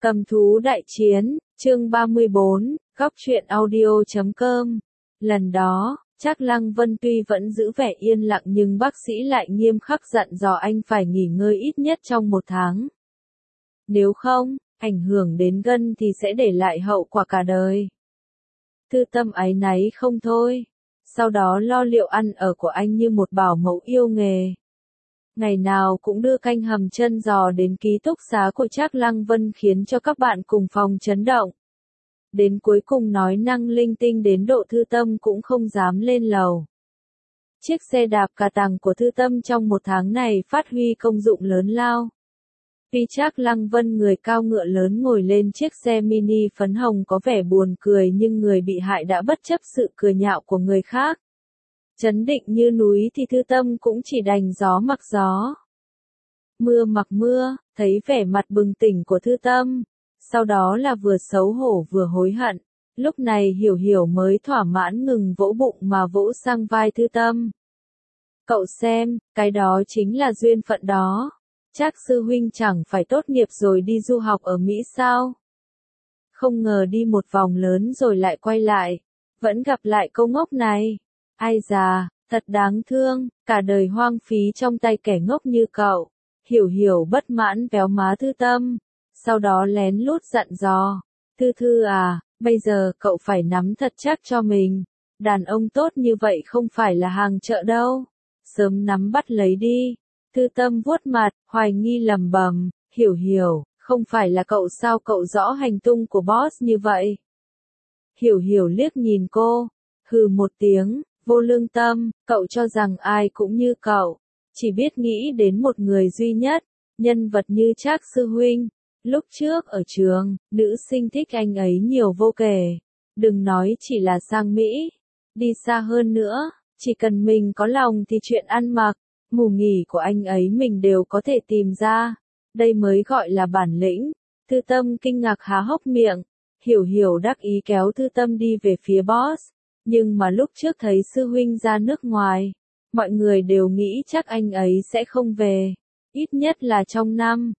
Cầm thú đại chiến, chương 34, góc truyện audio.com. Lần đó, Trác Lăng Vân tuy vẫn giữ vẻ yên lặng nhưng bác sĩ lại nghiêm khắc dặn dò anh phải nghỉ ngơi ít nhất trong 1 tháng. Nếu không, ảnh hưởng đến gân thì sẽ để lại hậu quả cả đời. Thư Tâm áy náy không thôi. Sau đó lo liệu ăn ở của anh như một bảo mẫu yêu nghề. Ngày nào cũng đưa canh hầm chân giò đến ký túc xá của Trác Lăng Vân khiến cho các bạn cùng phòng chấn động. Đến cuối cùng nói năng linh tinh đến độ Thư Tâm cũng không dám lên lầu. Chiếc xe đạp cà tàng của Thư Tâm trong 1 tháng này phát huy công dụng lớn lao. Vì Trác Lăng Vân người cao ngựa lớn ngồi lên chiếc xe mini phấn hồng có vẻ buồn cười nhưng người bị hại đã bất chấp sự cười nhạo của người khác. Trấn định như núi thì Thư Tâm cũng chỉ đành gió mặc gió. Mưa mặc mưa, thấy vẻ mặt bừng tỉnh của Thư Tâm. Sau đó là vừa xấu hổ vừa hối hận. Lúc này Hiểu Hiểu mới thỏa mãn ngừng vỗ bụng mà vỗ sang vai Thư Tâm. Cậu xem, cái đó chính là duyên phận đó. Trác sư huynh chẳng phải tốt nghiệp rồi đi du học ở Mỹ sao? Không ngờ đi một vòng lớn rồi lại quay lại. Vẫn gặp lại câu ngốc này. Ai già, thật đáng thương, cả đời hoang phí trong tay kẻ ngốc như cậu. Hiểu Hiểu bất mãn véo má Thư Tâm. Sau đó lén lút dặn dò. Thư Thư à, bây giờ cậu phải nắm thật chắc cho mình. Đàn ông tốt như vậy không phải là hàng chợ đâu. Sớm nắm bắt lấy đi. Thư Tâm vuốt mặt, hoài nghi lầm bầm. Hiểu Hiểu, không phải là cậu sao cậu rõ hành tung của boss như vậy? Hiểu Hiểu liếc nhìn cô. Hừ một tiếng, vô lương tâm, cậu cho rằng ai cũng như cậu. Chỉ biết nghĩ đến một người duy nhất, nhân vật như Trác sư huynh. Lúc trước ở trường, nữ sinh thích anh ấy nhiều vô kể. Đừng nói chỉ là sang Mỹ. Đi xa hơn nữa, chỉ cần mình có lòng thì chuyện ăn mặc, ngủ nghỉ của anh ấy mình đều có thể tìm ra. Đây mới gọi là bản lĩnh. Thư Tâm kinh ngạc há hốc miệng. Hiểu Hiểu đắc ý kéo Thư Tâm đi về phía boss. Nhưng mà lúc trước thấy sư huynh ra nước ngoài, mọi người đều nghĩ chắc anh ấy sẽ không về. Ít nhất là trong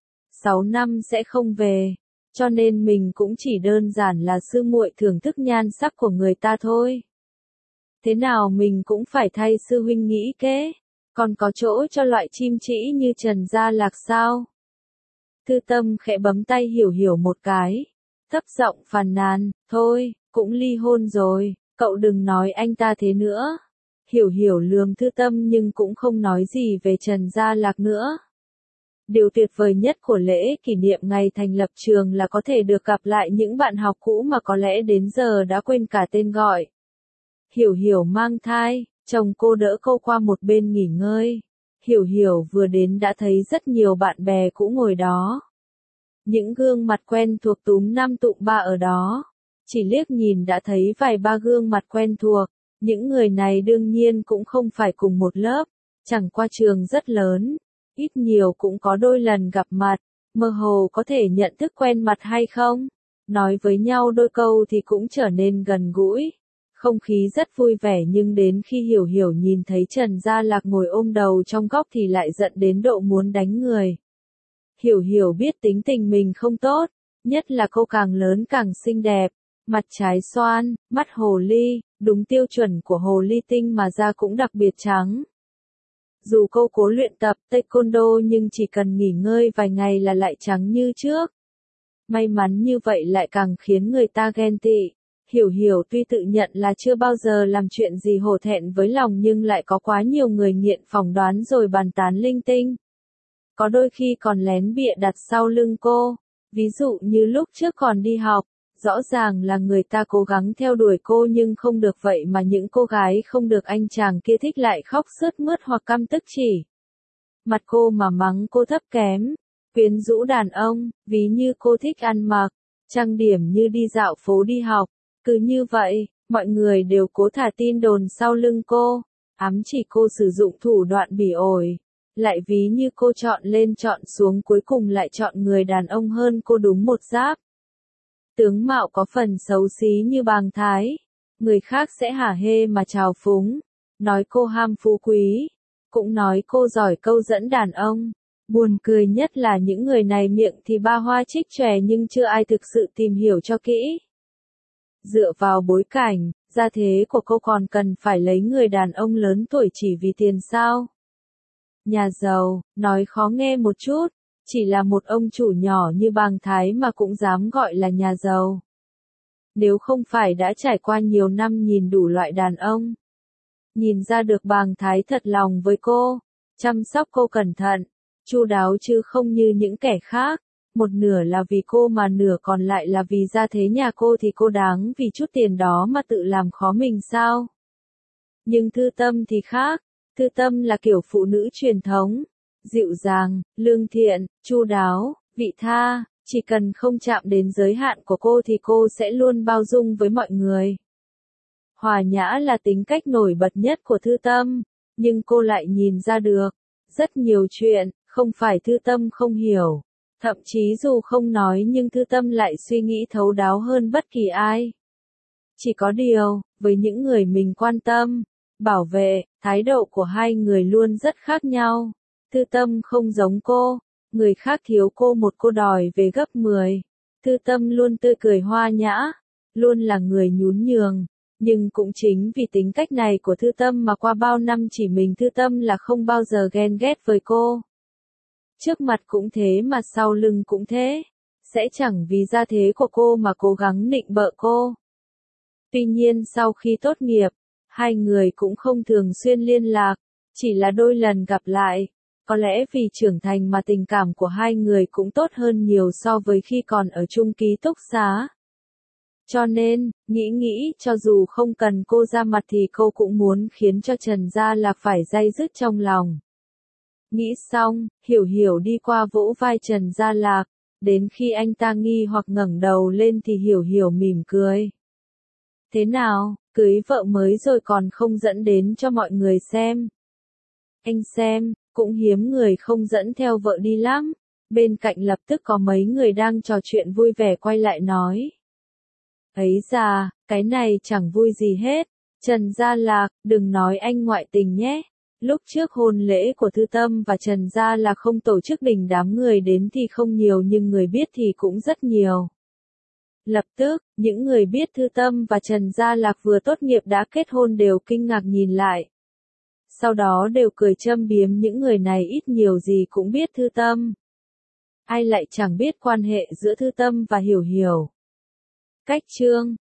6 năm sẽ không về. Cho nên mình cũng chỉ đơn giản là sư muội thưởng thức nhan sắc của người ta thôi. Thế nào mình cũng phải thay sư huynh nghĩ kế. Còn có chỗ cho loại chim trĩ như Trần Gia Lạc sao? Thư Tâm khẽ bấm tay Hiểu Hiểu một cái. Thấp giọng phàn nàn, thôi, cũng ly hôn rồi, cậu đừng nói anh ta thế nữa. Hiểu Hiểu lườm Thư Tâm nhưng cũng không nói gì về Trần Gia Lạc nữa. Điều tuyệt vời nhất của lễ kỷ niệm ngày thành lập trường là có thể được gặp lại những bạn học cũ mà có lẽ đến giờ đã quên cả tên gọi. Hiểu Hiểu mang thai, chồng cô đỡ cô qua một bên nghỉ ngơi. Hiểu Hiểu vừa đến đã thấy rất nhiều bạn bè cũ ngồi đó. Những gương mặt quen thuộc túm năm tụm ba ở đó. Chỉ liếc nhìn đã thấy vài ba gương mặt quen thuộc. Những người này đương nhiên cũng không phải cùng một lớp. Chẳng qua trường rất lớn. Ít nhiều cũng có đôi lần gặp mặt. Mơ hồ có thể nhận thức quen mặt hay không? Nói với nhau đôi câu thì cũng trở nên gần gũi. Không khí rất vui vẻ nhưng đến khi Hiểu Hiểu nhìn thấy Trần Gia Lạc ngồi ôm đầu trong góc thì lại giận đến độ muốn đánh người. Hiểu Hiểu biết tính tình mình không tốt, nhất là cô càng lớn càng xinh đẹp, mặt trái xoan, mắt hồ ly, đúng tiêu chuẩn của hồ ly tinh mà da cũng đặc biệt trắng. Dù cô cố luyện tập taekwondo nhưng chỉ cần nghỉ ngơi vài ngày là lại trắng như trước. May mắn như vậy lại càng khiến người ta ghen tị. Hiểu Hiểu tuy tự nhận là chưa bao giờ làm chuyện gì hổ thẹn với lòng nhưng lại có quá nhiều người nghiện phỏng đoán rồi bàn tán linh tinh. Có đôi khi còn lén bịa đặt sau lưng cô. Ví dụ như lúc trước còn đi học, rõ ràng là người ta cố gắng theo đuổi cô nhưng không được vậy mà những cô gái không được anh chàng kia thích lại khóc sướt mướt hoặc căm tức chỉ mặt cô mà mắng cô thấp kém, quyến rũ đàn ông, ví như cô thích ăn mặc, trang điểm như đi dạo phố đi học. Cứ như vậy, mọi người đều cố thả tin đồn sau lưng cô, ám chỉ cô sử dụng thủ đoạn bỉ ổi, lại ví như cô chọn lên chọn xuống cuối cùng lại chọn người đàn ông hơn cô đúng một giáp. Tướng mạo có phần xấu xí như bàng thái, người khác sẽ hả hê mà trào phúng, nói cô ham phú quý, cũng nói cô giỏi câu dẫn đàn ông, Buồn cười nhất là những người này miệng thì ba hoa trích chòe nhưng chưa ai thực sự tìm hiểu cho kỹ. Dựa vào bối cảnh, gia thế của cô còn cần phải lấy người đàn ông lớn tuổi chỉ vì tiền sao? Nhà giàu, nói khó nghe một chút, chỉ là một ông chủ nhỏ như Bàng Thái mà cũng dám gọi là nhà giàu. Nếu không phải đã trải qua nhiều năm nhìn đủ loại đàn ông, nhìn ra được Bàng Thái thật lòng với cô, chăm sóc cô cẩn thận, chu đáo chứ không như những kẻ khác, một nửa là vì cô mà nửa còn lại là vì gia thế nhà cô thì cô đáng vì chút tiền đó mà tự làm khó mình sao? Nhưng Thư Tâm thì khác, Thư Tâm là kiểu phụ nữ truyền thống, dịu dàng, lương thiện, chu đáo, vị tha, chỉ cần không chạm đến giới hạn của cô thì cô sẽ luôn bao dung với mọi người. Hòa nhã là tính cách nổi bật nhất của Thư Tâm, nhưng cô lại nhìn ra được, rất nhiều chuyện, không phải Thư Tâm không hiểu, thậm chí dù không nói nhưng Thư Tâm lại suy nghĩ thấu đáo hơn bất kỳ ai. Chỉ có điều, với những người mình quan tâm, bảo vệ, thái độ của hai người luôn rất khác nhau. Thư Tâm không giống cô, người khác thiếu cô một cô đòi về gấp 10. Thư Tâm luôn tươi cười hoa nhã, luôn là người nhún nhường. Nhưng cũng chính vì tính cách này của Thư Tâm mà qua bao năm chỉ mình Thư Tâm là không bao giờ ghen ghét với cô. Trước mặt cũng thế mà sau lưng cũng thế. Sẽ chẳng vì gia thế của cô mà cố gắng nịnh bợ cô. Tuy nhiên sau khi tốt nghiệp, hai người cũng không thường xuyên liên lạc, chỉ là đôi lần gặp lại. Có lẽ vì trưởng thành mà tình cảm của hai người cũng tốt hơn nhiều so với khi còn ở chung ký túc xá. Cho nên, nghĩ cho dù không cần cô ra mặt thì cô cũng muốn khiến cho Trần Gia Lạc phải day dứt trong lòng. Nghĩ xong, Hiểu Hiểu đi qua vỗ vai Trần Gia Lạc, đến khi anh ta nghi hoặc ngẩng đầu lên thì Hiểu Hiểu mỉm cười. Thế nào, cưới vợ mới rồi còn không dẫn đến cho mọi người xem. Anh xem, cũng hiếm người không dẫn theo vợ đi lắm. Bên cạnh lập tức có mấy người đang trò chuyện vui vẻ quay lại nói. Ấy già, cái này chẳng vui gì hết. Trần Gia Lạc, đừng nói anh ngoại tình nhé. Lúc trước hôn lễ của Thư Tâm và Trần Gia Lạc không tổ chức đình đám người đến thì không nhiều nhưng người biết thì cũng rất nhiều. Lập tức, những người biết Thư Tâm và Trần Gia Lạc vừa tốt nghiệp đã kết hôn đều kinh ngạc nhìn lại. Sau đó đều cười châm biếm những người này ít nhiều gì cũng biết Thư Tâm. Ai lại chẳng biết quan hệ giữa Thư Tâm và Hiểu Hiểu. Cách chương